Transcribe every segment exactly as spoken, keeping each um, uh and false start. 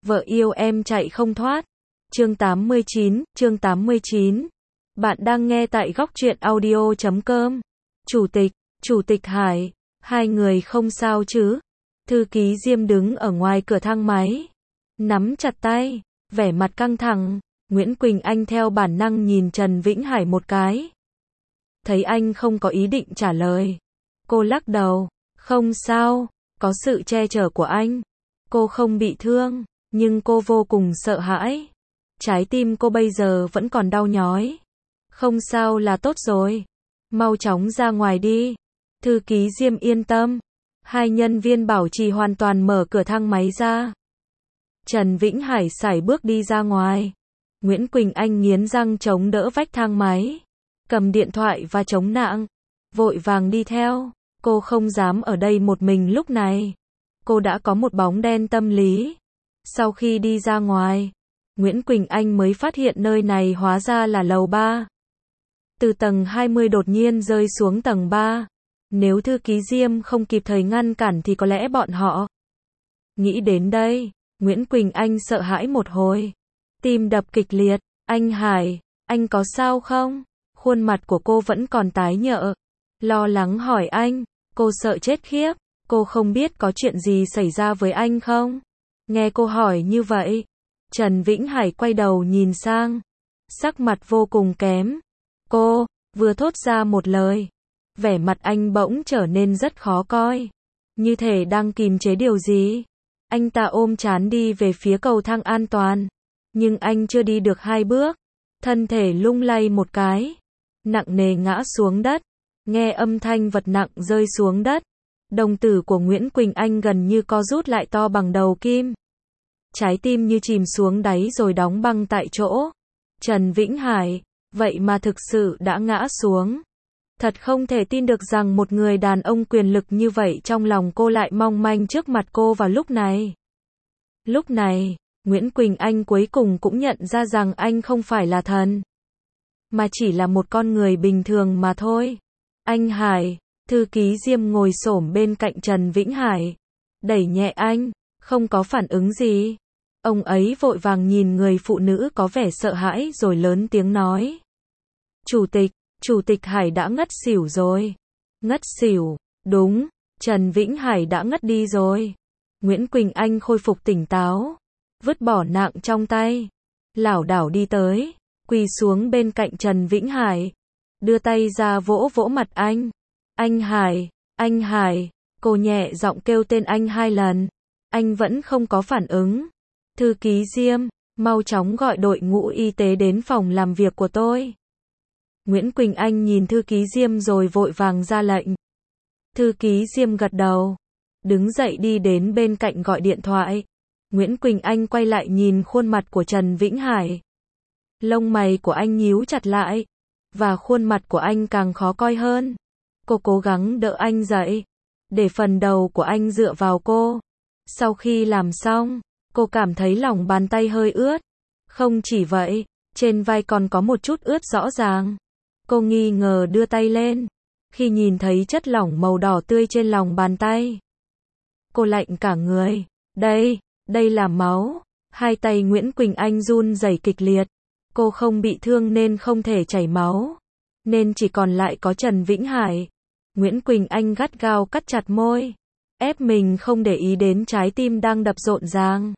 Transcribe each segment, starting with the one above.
Vợ yêu em chạy không thoát. Chương tám mươi chín, chương tám mươi chín. Bạn đang nghe tại góc truyện audio chấm com. Chủ tịch, Chủ tịch Hải, hai người không sao chứ? Thư ký Diêm đứng ở ngoài cửa thang máy, nắm chặt tay, vẻ mặt căng thẳng. Nguyễn Quỳnh Anh theo bản năng nhìn Trần Vĩnh Hải một cái. Thấy anh không có ý định trả lời, cô lắc đầu, không sao, có sự che chở của anh. Cô không bị thương, nhưng cô vô cùng sợ hãi. Trái tim cô bây giờ vẫn còn đau nhói. Không sao là tốt rồi. Mau chóng ra ngoài đi. Thư ký Diêm yên tâm. Hai nhân viên bảo trì hoàn toàn mở cửa thang máy ra. Trần Vĩnh Hải sải bước đi ra ngoài. Nguyễn Quỳnh Anh nghiến răng chống đỡ vách thang máy, cầm điện thoại và chống nạng, vội vàng đi theo. Cô không dám ở đây một mình lúc này. Cô đã có một bóng đen tâm lý. Sau khi đi ra ngoài, Nguyễn Quỳnh Anh mới phát hiện nơi này hóa ra là lầu ba. Từ tầng hai mươi đột nhiên rơi xuống tầng ba. Nếu thư ký Diêm không kịp thời ngăn cản thì có lẽ bọn họ. Nghĩ đến đây, Nguyễn Quỳnh Anh sợ hãi một hồi. Tim đập kịch liệt. Anh Hải, anh có sao không? Khuôn mặt của cô vẫn còn tái nhợt. Lo lắng hỏi anh. Cô sợ chết khiếp. Cô không biết có chuyện gì xảy ra với anh không? Nghe cô hỏi như vậy, Trần Vĩnh Hải quay đầu nhìn sang, sắc mặt vô cùng kém. Cô, vừa thốt ra một lời, vẻ mặt anh bỗng trở nên rất khó coi, như thể đang kìm chế điều gì. Anh ta ôm trán đi về phía cầu thang an toàn, nhưng anh chưa đi được hai bước, thân thể lung lay một cái, nặng nề ngã xuống đất. Nghe âm thanh vật nặng rơi xuống đất, đồng tử của Nguyễn Quỳnh Anh gần như co rút lại to bằng đầu kim. Trái tim như chìm xuống đáy rồi đóng băng tại chỗ. Trần Vĩnh Hải, vậy mà thực sự đã ngã xuống. Thật không thể tin được rằng một người đàn ông quyền lực như vậy trong lòng cô lại mong manh trước mặt cô vào lúc này. Lúc này, Nguyễn Quỳnh Anh cuối cùng cũng nhận ra rằng anh không phải là thần, mà chỉ là một con người bình thường mà thôi. Anh Hải, thư ký Diêm ngồi xổm bên cạnh Trần Vĩnh Hải, đẩy nhẹ anh, không có phản ứng gì. Ông ấy vội vàng nhìn người phụ nữ có vẻ sợ hãi rồi lớn tiếng nói. Chủ tịch, Chủ tịch Hải đã ngất xỉu rồi. Ngất xỉu, đúng, Trần Vĩnh Hải đã ngất đi rồi. Nguyễn Quỳnh Anh khôi phục tỉnh táo, vứt bỏ nạng trong tay, lảo đảo đi tới, quỳ xuống bên cạnh Trần Vĩnh Hải, đưa tay ra vỗ vỗ mặt anh. Anh Hải, anh Hải, cô nhẹ giọng kêu tên anh hai lần. Anh vẫn không có phản ứng. Thư ký Diêm, mau chóng gọi đội ngũ y tế đến phòng làm việc của tôi. Nguyễn Quỳnh Anh nhìn thư ký Diêm rồi vội vàng ra lệnh. Thư ký Diêm gật đầu, đứng dậy đi đến bên cạnh gọi điện thoại. Nguyễn Quỳnh Anh quay lại nhìn khuôn mặt của Trần Vĩnh Hải. Lông mày của anh nhíu chặt lại, và khuôn mặt của anh càng khó coi hơn. Cô cố gắng đỡ anh dậy, để phần đầu của anh dựa vào cô. Sau khi làm xong, cô cảm thấy lòng bàn tay hơi ướt. Không chỉ vậy, trên vai còn có một chút ướt rõ ràng. Cô nghi ngờ đưa tay lên, khi nhìn thấy chất lỏng màu đỏ tươi trên lòng bàn tay. Cô lạnh cả người. Đây, đây là máu. Hai tay Nguyễn Quỳnh Anh run rẩy kịch liệt. Cô không bị thương nên không thể chảy máu, nên chỉ còn lại có Trần Vĩnh Hải. Nguyễn Quỳnh Anh gắt gao cắt chặt môi, ép mình không để ý đến trái tim đang đập rộn ràng.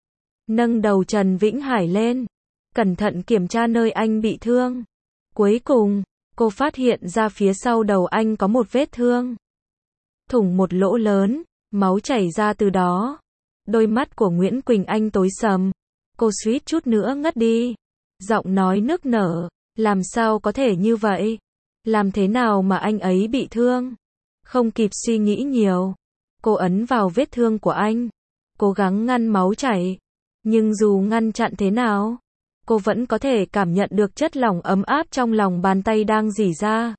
Nâng đầu Trần Vĩnh Hải lên, cẩn thận kiểm tra nơi anh bị thương. Cuối cùng, cô phát hiện ra phía sau đầu anh có một vết thương. Thủng một lỗ lớn, máu chảy ra từ đó. Đôi mắt của Nguyễn Quỳnh Anh tối sầm. Cô suýt chút nữa ngất đi. Giọng nói nức nở, làm sao có thể như vậy? Làm thế nào mà anh ấy bị thương? Không kịp suy nghĩ nhiều, cô ấn vào vết thương của anh, cố gắng ngăn máu chảy. Nhưng dù ngăn chặn thế nào, cô vẫn có thể cảm nhận được chất lỏng ấm áp trong lòng bàn tay đang rỉ ra.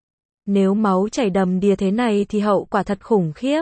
Nếu máu chảy đầm đìa thế này thì hậu quả thật khủng khiếp.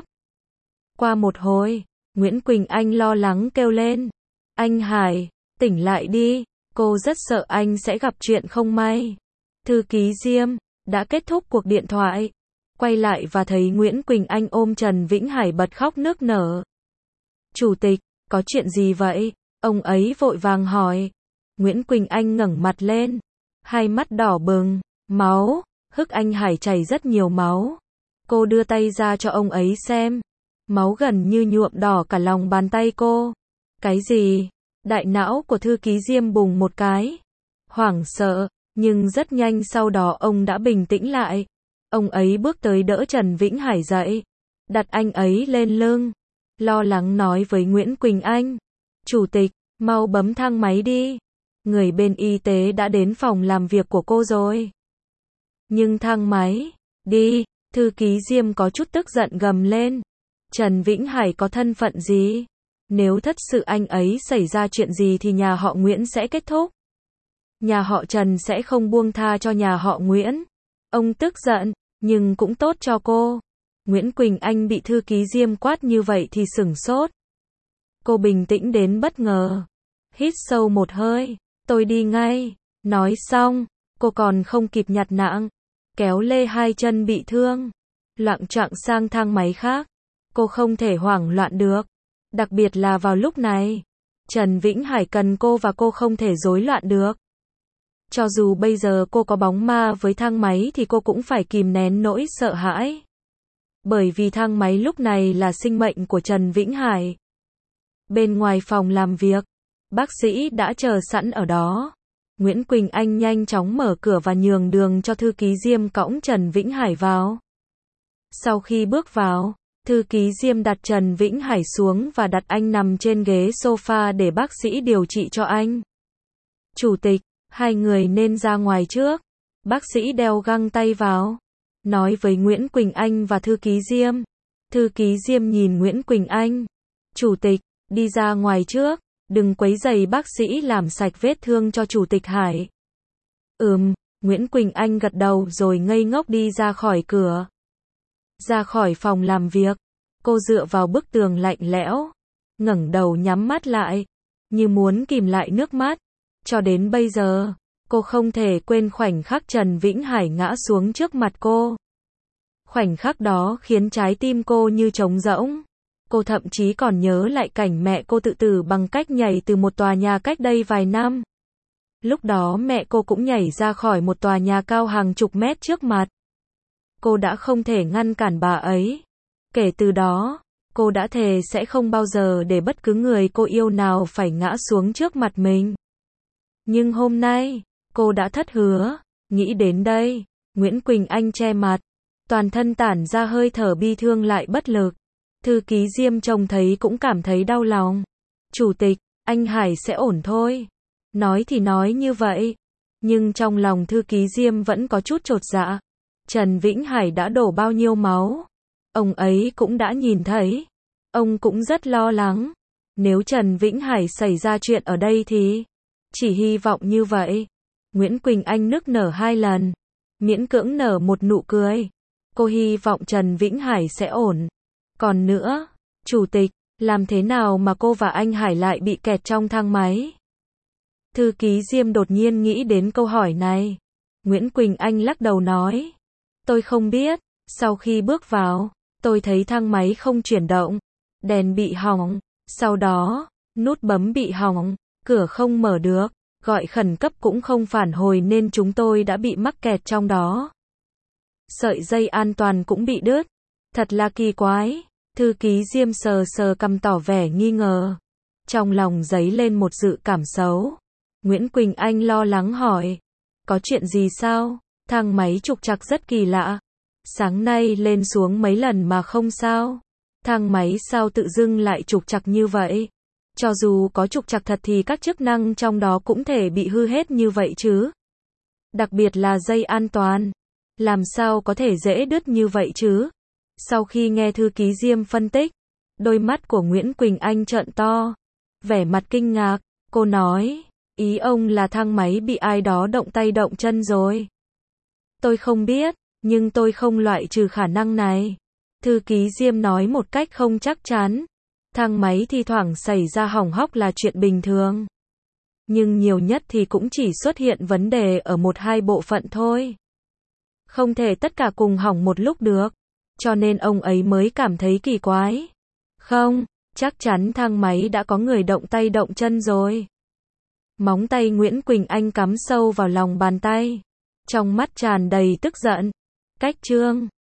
Qua một hồi, Nguyễn Quỳnh Anh lo lắng kêu lên. Anh Hải, tỉnh lại đi. Cô rất sợ anh sẽ gặp chuyện không may. Thư ký Diêm đã kết thúc cuộc điện thoại, quay lại và thấy Nguyễn Quỳnh Anh ôm Trần Vĩnh Hải bật khóc nức nở. Chủ tịch, Có chuyện gì vậy? Ông ấy vội vàng hỏi. Nguyễn Quỳnh Anh ngẩng mặt lên. Hai mắt đỏ bừng. Máu. Hức Anh Hải chảy rất nhiều máu. Cô đưa tay ra cho ông ấy xem. Máu gần như nhuộm đỏ cả lòng bàn tay cô. Cái gì? Đại não của thư ký Diêm bùng một cái. Hoảng sợ, nhưng rất nhanh sau đó ông đã bình tĩnh lại. Ông ấy bước tới đỡ Trần Vĩnh Hải dậy. Đặt anh ấy lên lưng. Lo lắng nói với Nguyễn Quỳnh Anh. Chủ tịch, mau bấm thang máy đi. Người bên y tế đã đến phòng làm việc của cô rồi. Nhưng thang máy, đi, thư ký Diêm có chút tức giận gầm lên. Trần Vĩnh Hải có thân phận gì? Nếu thật sự anh ấy xảy ra chuyện gì thì nhà họ Nguyễn sẽ kết thúc. Nhà họ Trần sẽ không buông tha cho nhà họ Nguyễn. Ông tức giận, nhưng cũng tốt cho cô. Nguyễn Quỳnh Anh bị thư ký Diêm quát như vậy thì sửng sốt. Cô bình tĩnh đến bất ngờ. Hít sâu một hơi, tôi đi ngay. Nói xong, cô còn không kịp nhặt nạng, kéo lê hai chân bị thương, loạng choạng sang thang máy khác. Cô không thể hoảng loạn được. Đặc biệt là vào lúc này. Trần Vĩnh Hải cần cô và cô không thể rối loạn được. Cho dù bây giờ cô có bóng ma với thang máy thì cô cũng phải kìm nén nỗi sợ hãi. Bởi vì thang máy lúc này là sinh mệnh của Trần Vĩnh Hải. Bên ngoài phòng làm việc, bác sĩ đã chờ sẵn ở đó. Nguyễn Quỳnh Anh nhanh chóng mở cửa và nhường đường cho thư ký Diêm cõng Trần Vĩnh Hải vào. Sau khi bước vào, thư ký Diêm đặt Trần Vĩnh Hải xuống và đặt anh nằm trên ghế sofa để bác sĩ điều trị cho anh. Chủ tịch, hai người nên ra ngoài trước. Bác sĩ đeo găng tay vào, nói với Nguyễn Quỳnh Anh và thư ký Diêm. Thư ký Diêm nhìn Nguyễn Quỳnh Anh. Chủ tịch, đi ra ngoài trước, đừng quấy rầy bác sĩ làm sạch vết thương cho Chủ tịch Hải. Ừm, Nguyễn Quỳnh Anh gật đầu rồi ngây ngốc đi ra khỏi cửa. Ra khỏi phòng làm việc, cô dựa vào bức tường lạnh lẽo, ngẩng đầu nhắm mắt lại, như muốn kìm lại nước mắt. Cho đến bây giờ, cô không thể quên khoảnh khắc Trần Vĩnh Hải ngã xuống trước mặt cô. Khoảnh khắc đó khiến trái tim cô như trống rỗng. Cô thậm chí còn nhớ lại cảnh mẹ cô tự tử bằng cách nhảy từ một tòa nhà cách đây vài năm. Lúc đó mẹ cô cũng nhảy ra khỏi một tòa nhà cao hàng chục mét trước mặt. Cô đã không thể ngăn cản bà ấy. Kể từ đó, cô đã thề sẽ không bao giờ để bất cứ người cô yêu nào phải ngã xuống trước mặt mình. Nhưng hôm nay, cô đã thất hứa. Nghĩ đến đây, Nguyễn Quỳnh Anh che mặt, toàn thân tản ra hơi thở bi thương lại bất lực. Thư ký Diêm trông thấy cũng cảm thấy đau lòng. Chủ tịch, anh Hải sẽ ổn thôi. Nói thì nói như vậy, nhưng trong lòng thư ký Diêm vẫn có chút chột dạ. Trần Vĩnh Hải đã đổ bao nhiêu máu, ông ấy cũng đã nhìn thấy. Ông cũng rất lo lắng. Nếu Trần Vĩnh Hải xảy ra chuyện ở đây thì... Chỉ hy vọng như vậy. Nguyễn Quỳnh Anh nức nở hai lần, miễn cưỡng nở một nụ cười. Cô hy vọng Trần Vĩnh Hải sẽ ổn. Còn nữa, Chủ tịch, làm thế nào mà cô và anh Hải lại bị kẹt trong thang máy? Thư ký Diêm đột nhiên nghĩ đến câu hỏi này. Nguyễn Quỳnh Anh lắc đầu nói. Tôi không biết, sau khi bước vào, tôi thấy thang máy không chuyển động, đèn bị hỏng, sau đó, nút bấm bị hỏng, cửa không mở được, gọi khẩn cấp cũng không phản hồi nên chúng tôi đã bị mắc kẹt trong đó. Sợi dây an toàn cũng bị đứt. Thật là kỳ quái. Thư ký Diêm sờ sờ cằm tỏ vẻ nghi ngờ. Trong lòng dấy lên một dự cảm xấu. Nguyễn Quỳnh Anh lo lắng hỏi. Có chuyện gì sao? Thang máy trục trặc rất kỳ lạ. Sáng nay lên xuống mấy lần mà không sao. Thang máy sao tự dưng lại trục trặc như vậy? Cho dù có trục trặc thật thì các chức năng trong đó cũng thể bị hư hết như vậy chứ. Đặc biệt là dây an toàn. Làm sao có thể dễ đứt như vậy chứ? Sau khi nghe thư ký Diêm phân tích, đôi mắt của Nguyễn Quỳnh Anh trợn to. Vẻ mặt kinh ngạc, cô nói, ý ông là thang máy bị ai đó động tay động chân rồi. Tôi không biết, nhưng tôi không loại trừ khả năng này. Thư ký Diêm nói một cách không chắc chắn. Thang máy thi thoảng xảy ra hỏng hóc là chuyện bình thường. Nhưng nhiều nhất thì cũng chỉ xuất hiện vấn đề ở một hai bộ phận thôi. Không thể tất cả cùng hỏng một lúc được. Cho nên ông ấy mới cảm thấy kỳ quái. Không, Chắc chắn thang máy đã có người động tay động chân rồi. Móng tay Nguyễn Quỳnh Anh cắm sâu vào lòng bàn tay. Trong mắt tràn đầy tức giận. Cách Trương